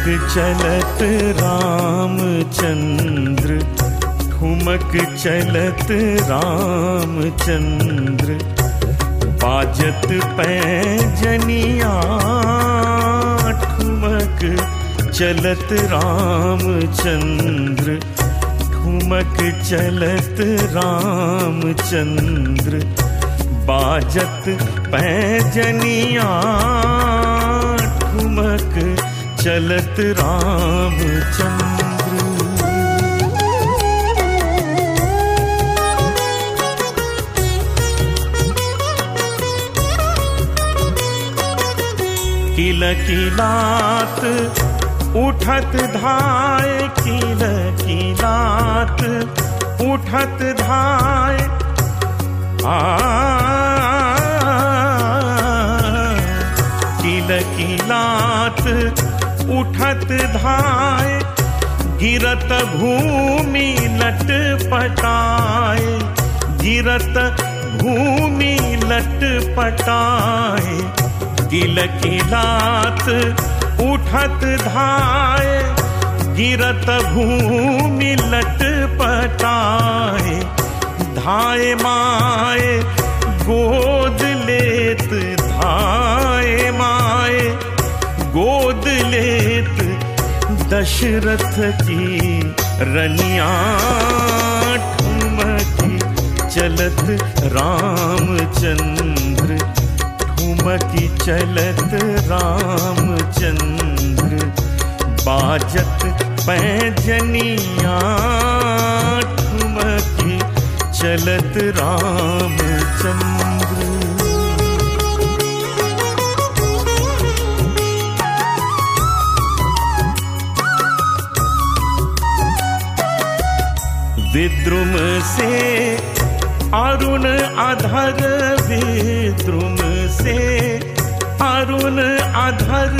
चलत रामचंद्र, ठुमक चलत रामचंद्र, बाजत पैजनिया, ठुमक चलत रामचंद्र, ठुमक चलत रामचंद्र, बाजत पैजनिया, ठुमक चलत रामचंद्र। किलकिलात उठत धाय, किलकिलात उठत धाय, किलकिलात उठत धाय, गिरत भूमि लटपटाए, गिरत भूमि लटपटाए, किलकिलात उठत धाय, गिरत भूमि लटपटाए, धाय माए गोद लेत, धाय माए गोद लेत, दशरथ की रनिया, ठुमकी चलत रामचंद्र, ठुमकी चलत रामचंद्र, बाजत पैजनिया, ठुमकी चलत रामचंद्र। विद्रुम से अरुण अधर, विद्रुम से अरुण अधर,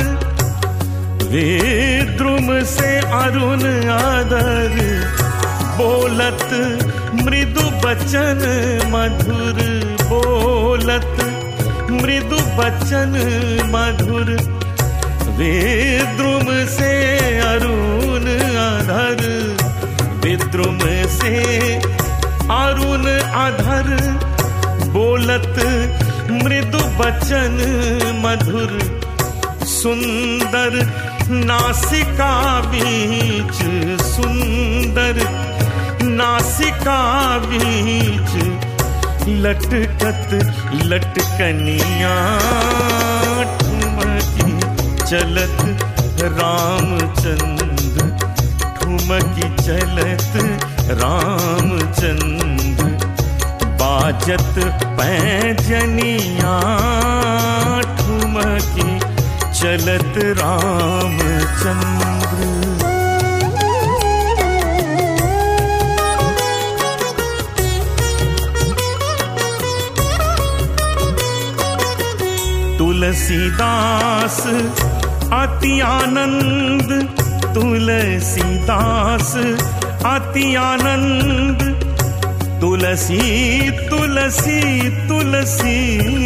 विद्रुम से अरुण अधर, बोलत मृदु बचन मधुर, बोलत मृदु बचन मधुर, विद्रुम से अरुण अधर, विद्रुम से अरुण अधर, बोलत मृदु बचन मधुर, सुंदर नासिका बीच, सुंदर नासिका बीच, लटकत लटकनिया, ठुमकी चलत रामचंद्र, ठुमकी चलत रामचंद्र, बाजत पैजनिया, ठुमकी चलत रामचंद्र। तुलसीदास अति आनंद, तुलसीदास अति आनंद, तुलसी तुलसी तुलसी,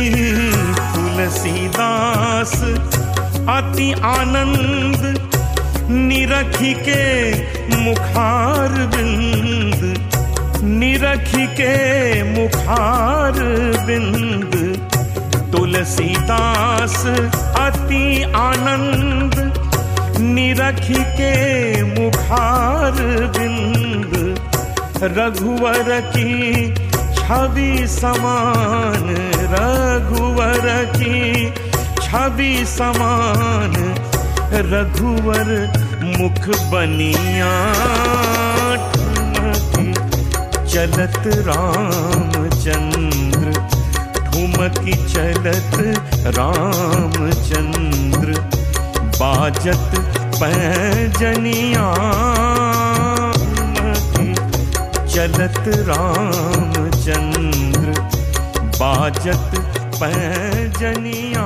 तुलसीदास अति आनंद, निरखी के मुखार बिंद, निरखी के मुखार बिंद, तुलसीदास अति आनंद, निरखी के मुखार बिंद, रघुवर की छवि समान, रघुवर की छवि समान, रघुवर मुख बनिया, ठुमकी चलत रामचंद्र, ठुमकी चलत रामचंद्र, बाजत पैजनिया, ठुमकी चलत रामचंद्र, बाजत पैजनिया,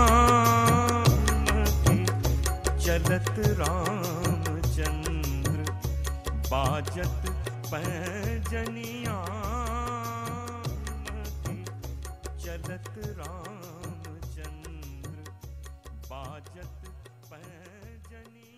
चलत रामचंद्र, बाजत पैजनिया, चलत रामचंद्र, बाजत पैजनिया।